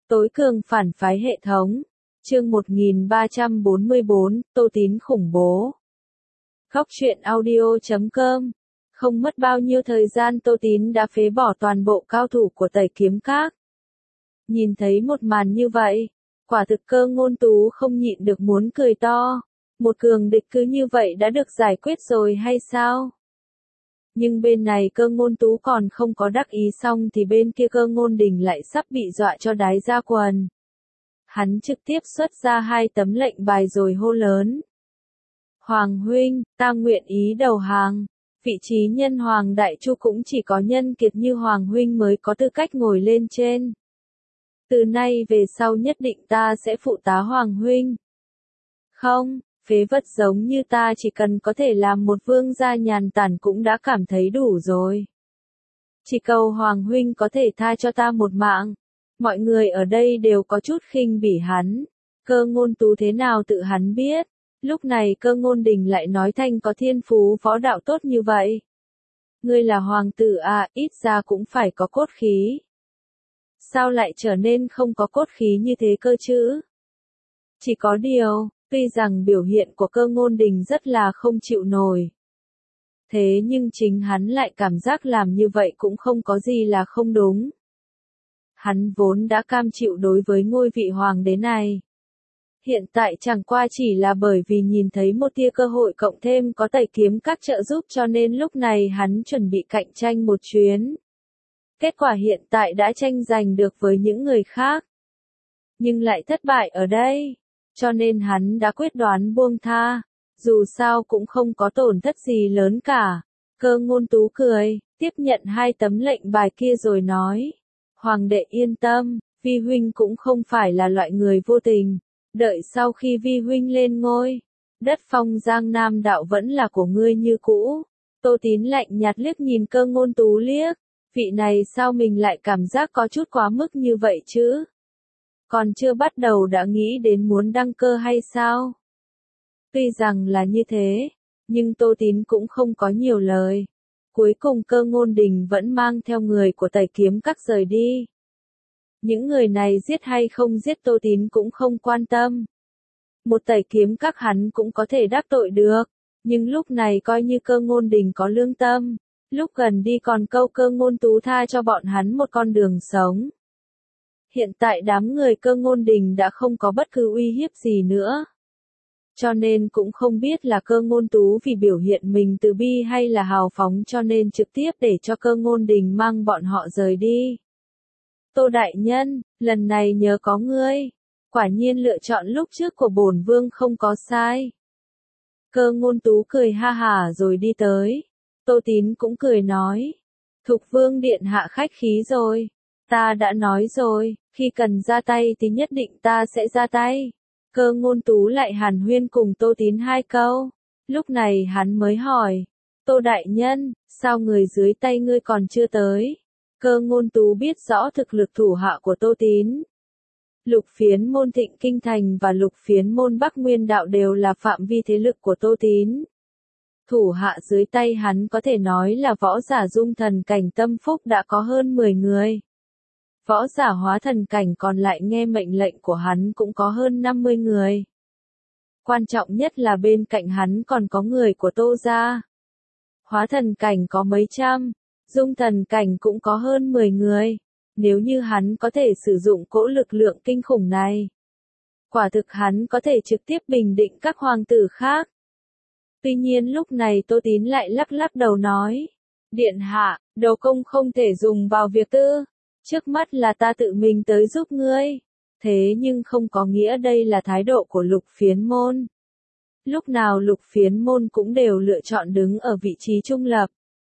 Tối cường phản phái hệ thống. Chương 1344, Tô Tín khủng bố. Góc truyện audio.com. Không mất bao nhiêu thời gian Tô Tín đã phế bỏ toàn bộ cao thủ của Tẩy Kiếm Các. Nhìn thấy một màn như vậy, quả thực Cơ Ngôn Tú không nhịn được muốn cười to. Một cường địch cứ như vậy đã được giải quyết rồi hay sao? Nhưng bên này Cơ Ngôn Tú còn không có đắc ý xong thì bên kia Cơ Ngôn Đình lại sắp bị dọa cho đái ra quần. Hắn trực tiếp xuất ra 2 tấm lệnh bài rồi hô lớn. Hoàng huynh, ta nguyện ý đầu hàng. Vị trí nhân hoàng đại chu cũng chỉ có nhân kiệt như Hoàng huynh mới có tư cách ngồi lên trên. Từ nay về sau nhất định ta sẽ phụ tá Hoàng huynh. Không, phế vật giống như ta chỉ cần có thể làm một vương gia nhàn tản cũng đã cảm thấy đủ rồi. Chỉ cầu Hoàng huynh có thể tha cho ta một mạng. Mọi người ở đây đều có chút khinh bỉ hắn. Cơ Ngôn Tú thế nào tự hắn biết. Lúc này Cơ Ngôn Đình lại nói thanh có thiên phú võ đạo tốt như vậy. Ngươi là hoàng tử à, ít ra cũng phải có cốt khí. Sao lại trở nên không có cốt khí như thế cơ chứ? Chỉ có điều, tuy rằng biểu hiện của Cơ Ngôn Đình rất là không chịu nổi. Thế nhưng chính hắn lại cảm giác làm như vậy cũng không có gì là không đúng. Hắn vốn đã cam chịu đối với ngôi vị hoàng đế này. Hiện tại chẳng qua chỉ là bởi vì nhìn thấy một tia cơ hội cộng thêm có Tẩy Kiếm Các trợ giúp cho nên lúc này hắn chuẩn bị cạnh tranh một chuyến. Kết quả hiện tại đã tranh giành được với những người khác. Nhưng lại thất bại ở đây. Cho nên hắn đã quyết đoán buông tha. Dù sao cũng không có tổn thất gì lớn cả. Cơ Ngôn Tú cười, tiếp nhận 2 tấm lệnh bài kia rồi nói. Hoàng đệ yên tâm, Vi huynh cũng không phải là loại người vô tình. Đợi sau khi Vi huynh lên ngôi, đất phong Giang Nam đạo vẫn là của ngươi như cũ. Tô Tín lạnh nhạt liếc nhìn Cơ Ngôn Tú liếc. Vị này sao mình lại cảm giác có chút quá mức như vậy chứ? Còn chưa bắt đầu đã nghĩ đến muốn đăng cơ hay sao? Tuy rằng là như thế, nhưng Tô Tín cũng không có nhiều lời. Cuối cùng Cơ Ngôn Đình vẫn mang theo người của Tẩy Kiếm Các rời đi. Những người này giết hay không giết Tô Tín cũng không quan tâm. Một Tẩy Kiếm Các hắn cũng có thể đắc tội được, nhưng lúc này coi như Cơ Ngôn Đình có lương tâm, lúc gần đi còn câu Cơ Ngôn Tú tha cho bọn hắn một con đường sống. Hiện tại đám người Cơ Ngôn Đình đã không có bất cứ uy hiếp gì nữa. Cho nên cũng không biết là Cơ Ngôn Tú vì biểu hiện mình từ bi hay là hào phóng cho nên trực tiếp để cho Cơ Ngôn Đình mang bọn họ rời đi. Tô đại nhân, lần này nhớ có ngươi. Quả nhiên lựa chọn lúc trước của bổn vương không có sai. Cơ Ngôn Tú cười ha hả rồi đi tới. Tô Tín cũng cười nói. Thục vương điện hạ khách khí rồi. Ta đã nói rồi, khi cần ra tay thì nhất định ta sẽ ra tay. Cơ Ngôn Tú lại hàn huyên cùng Tô Tín 2 câu. Lúc này hắn mới hỏi. Tô đại nhân, sao người dưới tay ngươi còn chưa tới? Cơ Ngôn Tú biết rõ thực lực thủ hạ của Tô Tín. Lục Phiến môn Thịnh Kinh Thành và Lục Phiến môn Bắc Nguyên Đạo đều là phạm vi thế lực của Tô Tín. Thủ hạ dưới tay hắn có thể nói là võ giả dung thần cảnh tâm phúc đã có hơn 10 người. Võ giả hóa thần cảnh còn lại nghe mệnh lệnh của hắn cũng có hơn 50 người. Quan trọng nhất là bên cạnh hắn còn có người của Tô gia. Hóa thần cảnh có mấy trăm, dung thần cảnh cũng có hơn 10 người. Nếu như hắn có thể sử dụng cỗ lực lượng kinh khủng này, quả thực hắn có thể trực tiếp bình định các hoàng tử khác. Tuy nhiên lúc này Tô Tín lại lắc lắc đầu nói. Điện hạ, đầu công không thể dùng vào việc tư. Trước mắt là ta tự mình tới giúp ngươi. Thế nhưng không có nghĩa đây là thái độ của Lục Phiến môn. Lúc nào Lục Phiến môn cũng đều lựa chọn đứng ở vị trí trung lập.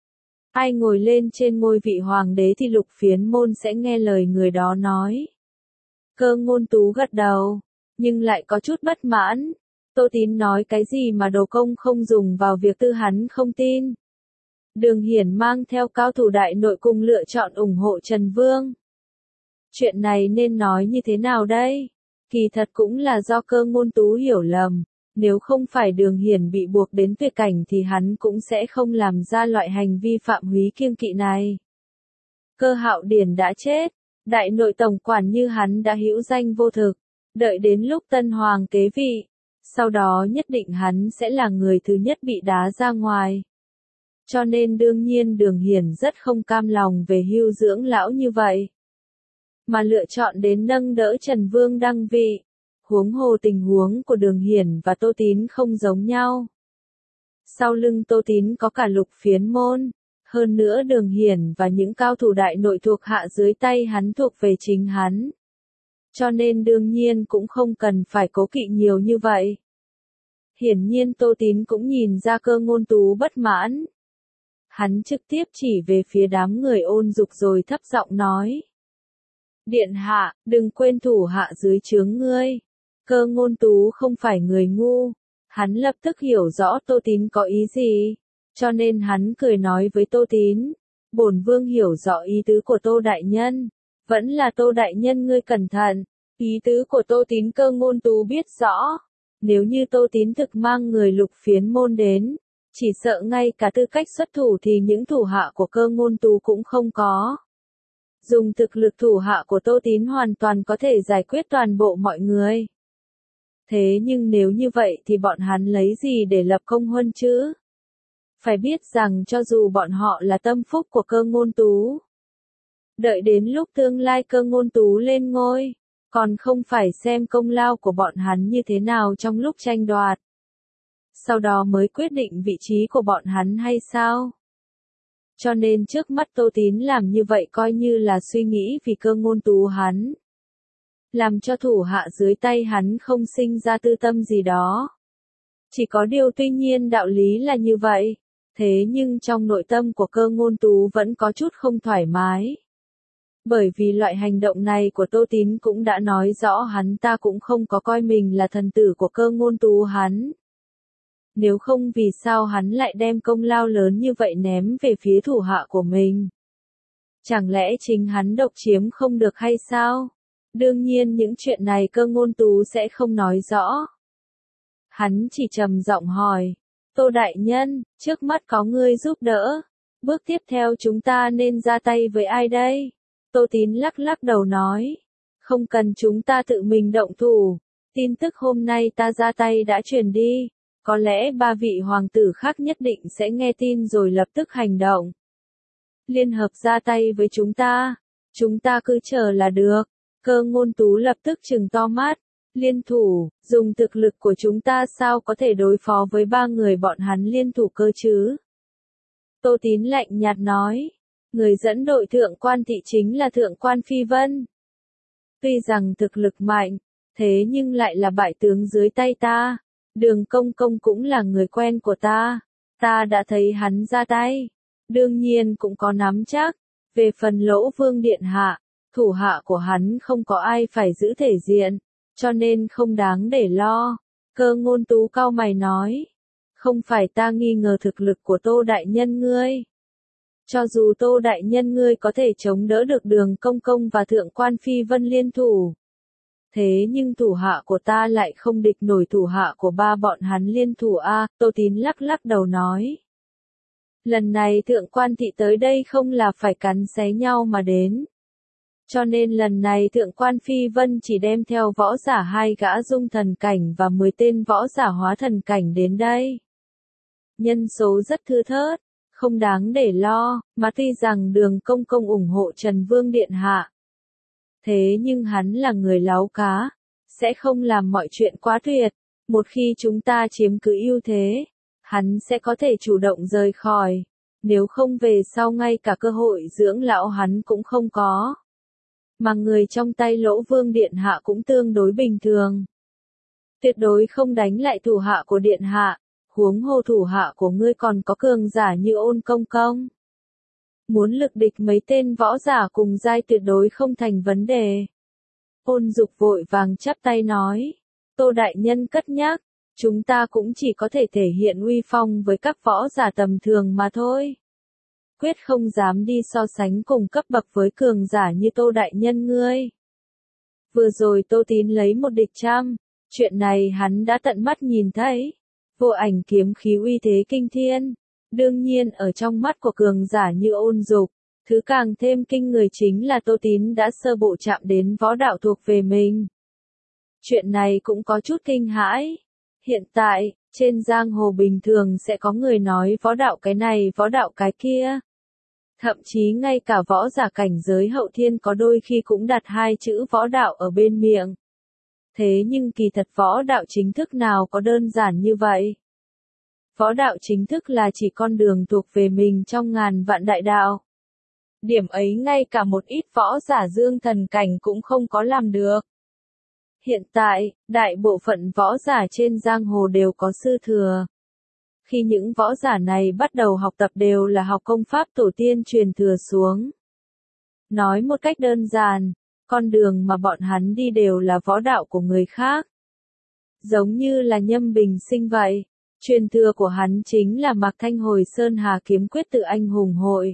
Ai ngồi lên trên ngôi vị hoàng đế thì Lục Phiến môn sẽ nghe lời người đó nói. Cơ Ngôn Tú gật đầu, nhưng lại có chút bất mãn. Tô Tín nói cái gì mà đồ công không dùng vào việc tư hắn không tin. Đường Hiển mang theo cao thủ đại nội cùng lựa chọn ủng hộ Trần Vương. Chuyện này nên nói như thế nào đây? Kỳ thật cũng là do Cơ Ngôn Tú hiểu lầm. Nếu không phải Đường Hiển bị buộc đến tuyệt cảnh thì hắn cũng sẽ không làm ra loại hành vi phạm húy kiêng kỵ này. Cơ Hạo Điển đã chết. Đại nội tổng quản như hắn đã hữu danh vô thực, đợi đến lúc tân hoàng kế vị, sau đó nhất định hắn sẽ là người thứ nhất bị đá ra ngoài. Cho nên đương nhiên Đường Hiển rất không cam lòng về hưu dưỡng lão như vậy, mà lựa chọn đến nâng đỡ Trần Vương đăng vị. Huống hồ tình huống của Đường Hiển và Tô Tín không giống nhau. Sau lưng Tô Tín có cả Lục Phiến môn, hơn nữa Đường Hiển và những cao thủ đại nội thuộc hạ dưới tay hắn thuộc về chính hắn. Cho nên đương nhiên cũng không cần phải cố kỵ nhiều như vậy. Hiển nhiên Tô Tín cũng nhìn ra Cơ Ngôn Tú bất mãn. Hắn trực tiếp chỉ về phía đám người Ôn Dục rồi thấp giọng nói. Điện hạ, đừng quên thủ hạ dưới trướng ngươi. Cơ Ngôn Tú không phải người ngu. Hắn lập tức hiểu rõ Tô Tín có ý gì. Cho nên hắn cười nói với Tô Tín. Bổn vương hiểu rõ ý tứ của Tô Đại Nhân. Vẫn là Tô Đại Nhân ngươi cẩn thận. Ý tứ của Tô Tín Cơ Ngôn Tú biết rõ. Nếu như Tô Tín thực mang người Lục Phiến môn đến, chỉ sợ ngay cả tư cách xuất thủ thì những thủ hạ của Cơ Ngôn Tú cũng không có. Dùng thực lực thủ hạ của Tô Tín hoàn toàn có thể giải quyết toàn bộ mọi người. Thế nhưng nếu như vậy thì bọn hắn lấy gì để lập công huân chứ? Phải biết rằng cho dù bọn họ là tâm phúc của Cơ Ngôn Tú, đợi đến lúc tương lai Cơ Ngôn Tú lên ngôi, còn không phải xem công lao của bọn hắn như thế nào trong lúc tranh đoạt. Sau đó mới quyết định vị trí của bọn hắn hay sao? Cho nên trước mắt Tô Tín làm như vậy coi như là suy nghĩ vì Cơ Ngôn Tú hắn. Làm cho thủ hạ dưới tay hắn không sinh ra tư tâm gì đó. Chỉ có điều tuy nhiên đạo lý là như vậy, thế nhưng trong nội tâm của Cơ Ngôn Tú vẫn có chút không thoải mái. Bởi vì loại hành động này của Tô Tín cũng đã nói rõ hắn ta cũng không có coi mình là thần tử của Cơ Ngôn Tú hắn. Nếu không vì sao hắn lại đem công lao lớn như vậy ném về phía thủ hạ của mình? Chẳng lẽ chính hắn độc chiếm không được hay sao? Đương nhiên những chuyện này Cơ Ngôn Tú sẽ không nói rõ. Hắn chỉ trầm giọng hỏi, Tô Đại Nhân, trước mắt có ngươi giúp đỡ. Bước tiếp theo chúng ta nên ra tay với ai đây? Tô Tín lắc lắc đầu nói, không cần chúng ta tự mình động thủ. Tin tức hôm nay ta ra tay đã truyền đi. Có lẽ ba vị hoàng tử khác nhất định sẽ nghe tin rồi lập tức hành động. Liên hợp ra tay với chúng ta cứ chờ là được. Cơ Ngôn Tú lập tức trừng to mắt. Liên thủ, dùng thực lực của chúng ta sao có thể đối phó với ba người bọn hắn liên thủ cơ chứ? Tô Tín lạnh nhạt nói, người dẫn đội thượng quan thị chính là thượng quan Phi Vân. Tuy rằng thực lực mạnh, thế nhưng lại là bại tướng dưới tay ta. Đường Công Công cũng là người quen của ta đã thấy hắn ra tay, đương nhiên cũng có nắm chắc. Về phần Lỗ Vương điện hạ, thủ hạ của hắn không có ai phải giữ thể diện, cho nên không đáng để lo. Cơ Ngôn Tú cau mày nói, không phải ta nghi ngờ thực lực của Tô Đại Nhân ngươi. Cho dù Tô Đại Nhân ngươi có thể chống đỡ được Đường Công Công và thượng quan Phi Vân liên thủ, thế nhưng thủ hạ của ta lại không địch nổi thủ hạ của ba bọn hắn liên thủ a. Tô Tín lắc lắc đầu nói. Lần này thượng quan thị tới đây không là phải cắn xé nhau mà đến. Cho nên lần này thượng quan Phi Vân chỉ đem theo võ giả 2 gã dung thần cảnh và 10 tên võ giả hóa thần cảnh đến đây. Nhân số rất thưa thớt, không đáng để lo, mà tuy rằng Đường Công Công ủng hộ Trần Vương điện hạ. Thế nhưng hắn là người láo cá, sẽ không làm mọi chuyện quá tuyệt. Một khi chúng ta chiếm cứ ưu thế, hắn sẽ có thể chủ động rời khỏi. Nếu không về sau ngay cả cơ hội dưỡng lão hắn cũng không có. Mà người trong tay Lỗ Vương điện hạ cũng tương đối bình thường. Tuyệt đối không đánh lại thủ hạ của điện hạ, huống hồ thủ hạ của ngươi còn có cường giả như Ôn Công Công. Muốn lực địch mấy tên võ giả cùng giai tuyệt đối không thành vấn đề. Ôn Dục vội vàng chắp tay nói, Tô Đại Nhân cất nhắc, chúng ta cũng chỉ có thể thể hiện uy phong với các võ giả tầm thường mà thôi. Quyết không dám đi so sánh cùng cấp bậc với cường giả như Tô Đại Nhân ngươi. Vừa rồi Tô Tín lấy một địch trăm, chuyện này hắn đã tận mắt nhìn thấy. Vô ảnh kiếm khí uy thế kinh thiên. Đương nhiên ở trong mắt của cường giả như Ôn Dục, Thứ càng thêm kinh người chính là Tô Tín đã sơ bộ chạm đến võ đạo thuộc về mình. Chuyện này cũng có chút kinh hãi. Hiện tại, trên giang hồ bình thường sẽ có người nói võ đạo cái này võ đạo cái kia. Thậm chí ngay cả võ giả cảnh giới hậu thiên có đôi khi cũng đặt hai chữ võ đạo ở bên miệng. Thế nhưng kỳ thật võ đạo chính thức nào có đơn giản như vậy? Võ đạo chính thức là chỉ con đường thuộc về mình trong ngàn vạn đại đạo. Điểm ấy ngay cả một ít võ giả dương thần cảnh cũng không có làm được. Hiện tại, đại bộ phận võ giả trên giang hồ đều có sư thừa. Khi những võ giả này bắt đầu học tập đều là học công pháp tổ tiên truyền thừa xuống. Nói một cách đơn giản, con đường mà bọn hắn đi đều là võ đạo của người khác. Giống như là Nhâm Bình Sinh vậy, truyền thừa của hắn chính là Mạc Thanh Hồi Sơn Hà kiếm quyết tự anh hùng hội.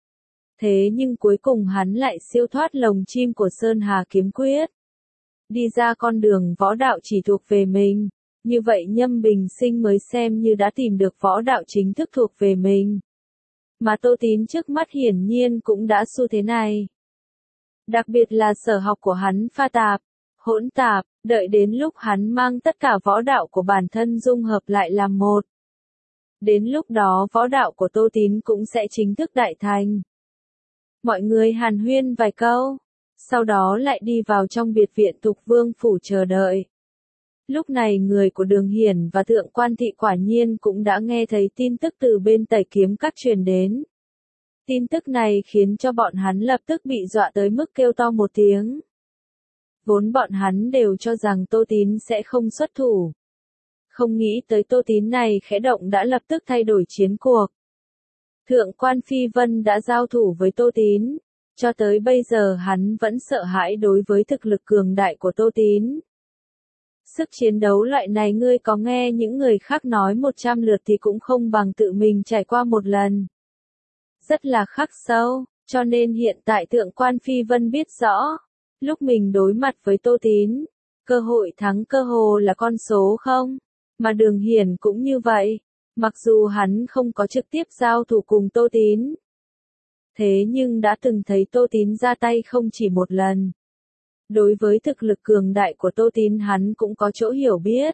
Thế nhưng cuối cùng hắn lại siêu thoát lồng chim của Sơn Hà kiếm quyết. Đi ra con đường võ đạo chỉ thuộc về mình, như vậy Nhâm Bình Sinh mới xem như đã tìm được võ đạo chính thức thuộc về mình. Mà Tô Tín trước mắt hiển nhiên cũng đã xu thế này. Đặc biệt là sở học của hắn pha tạp, hỗn tạp, đợi đến lúc hắn mang tất cả võ đạo của bản thân dung hợp lại làm một. Đến lúc đó võ đạo của Tô Tín cũng sẽ chính thức đại thành. Mọi người hàn huyên vài câu, sau đó lại đi vào trong biệt viện Thục Vương phủ chờ đợi. Lúc này người của Đường Hiển và Thượng Quan Thị quả nhiên cũng đã nghe thấy tin tức từ bên Tẩy Kiếm Các truyền đến. Tin tức này khiến cho bọn hắn lập tức bị dọa tới mức kêu to một tiếng. Vốn bọn hắn đều cho rằng Tô Tín sẽ không xuất thủ. Không nghĩ tới Tô Tín này khẽ động đã lập tức thay đổi chiến cuộc. Thượng quan Phi Vân đã giao thủ với Tô Tín. Cho tới bây giờ hắn vẫn sợ hãi đối với thực lực cường đại của Tô Tín. Sức chiến đấu loại này ngươi có nghe những người khác nói 100 lượt thì cũng không bằng tự mình trải qua một lần. Rất là khắc sâu, cho nên hiện tại Thượng quan Phi Vân biết rõ, lúc mình đối mặt với Tô Tín, cơ hội thắng cơ hồ là con số không, mà Đường Hiển cũng như vậy, mặc dù hắn không có trực tiếp giao thủ cùng Tô Tín. Thế nhưng đã từng thấy Tô Tín ra tay không chỉ một lần. Đối với thực lực cường đại của Tô Tín hắn cũng có chỗ hiểu biết.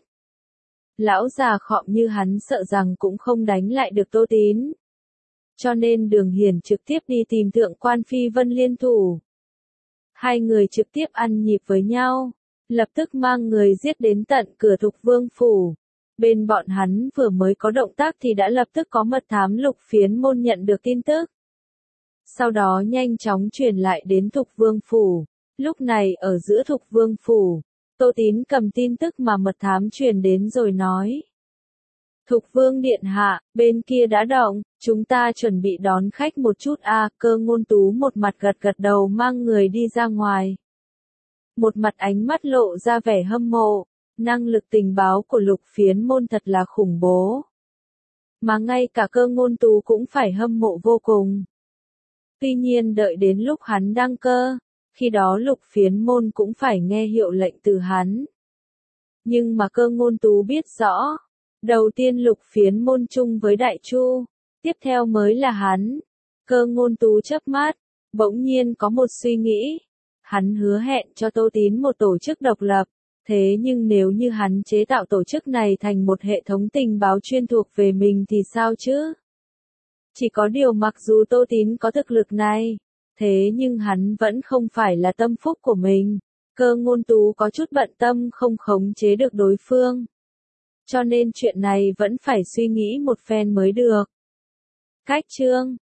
Lão già khọm như hắn sợ rằng cũng không đánh lại được Tô Tín. Cho nên Đường Hiển trực tiếp đi tìm Thượng quan Phi Vân liên thủ. Hai người trực tiếp ăn nhịp với nhau, lập tức mang người giết đến tận cửa Thục Vương phủ. Bên bọn hắn vừa mới có động tác thì đã lập tức có mật thám Lục Phiến Môn nhận được tin tức. Sau đó nhanh chóng truyền lại đến Thục Vương phủ. Lúc này ở giữa Thục Vương phủ, Tô Tín cầm tin tức mà mật thám truyền đến rồi nói. Thục Vương điện hạ, bên kia đã động, chúng ta chuẩn bị đón khách một chút Cơ Ngôn Tú một mặt gật gật đầu mang người đi ra ngoài. Một mặt ánh mắt lộ ra vẻ hâm mộ, năng lực tình báo của Lục Phiến Môn thật là khủng bố. Mà ngay cả Cơ Ngôn Tú cũng phải hâm mộ vô cùng. Tuy nhiên đợi đến lúc hắn đăng cơ, khi đó Lục Phiến Môn cũng phải nghe hiệu lệnh từ hắn. Nhưng mà Cơ Ngôn Tú biết rõ, đầu tiên Lục Phiến Môn chung với Đại Chu, tiếp theo mới là hắn. Cơ Ngôn Tú chớp mắt, bỗng nhiên có một suy nghĩ. Hắn hứa hẹn cho Tô Tín một tổ chức độc lập, thế nhưng nếu như hắn chế tạo tổ chức này thành một hệ thống tình báo chuyên thuộc về mình thì sao chứ? Chỉ có điều mặc dù Tô Tín có thực lực này, thế nhưng hắn vẫn không phải là tâm phúc của mình. Cơ Ngôn Tú có chút bận tâm không khống chế được đối phương. Cho nên chuyện này vẫn phải suy nghĩ một phen mới được. Cách chương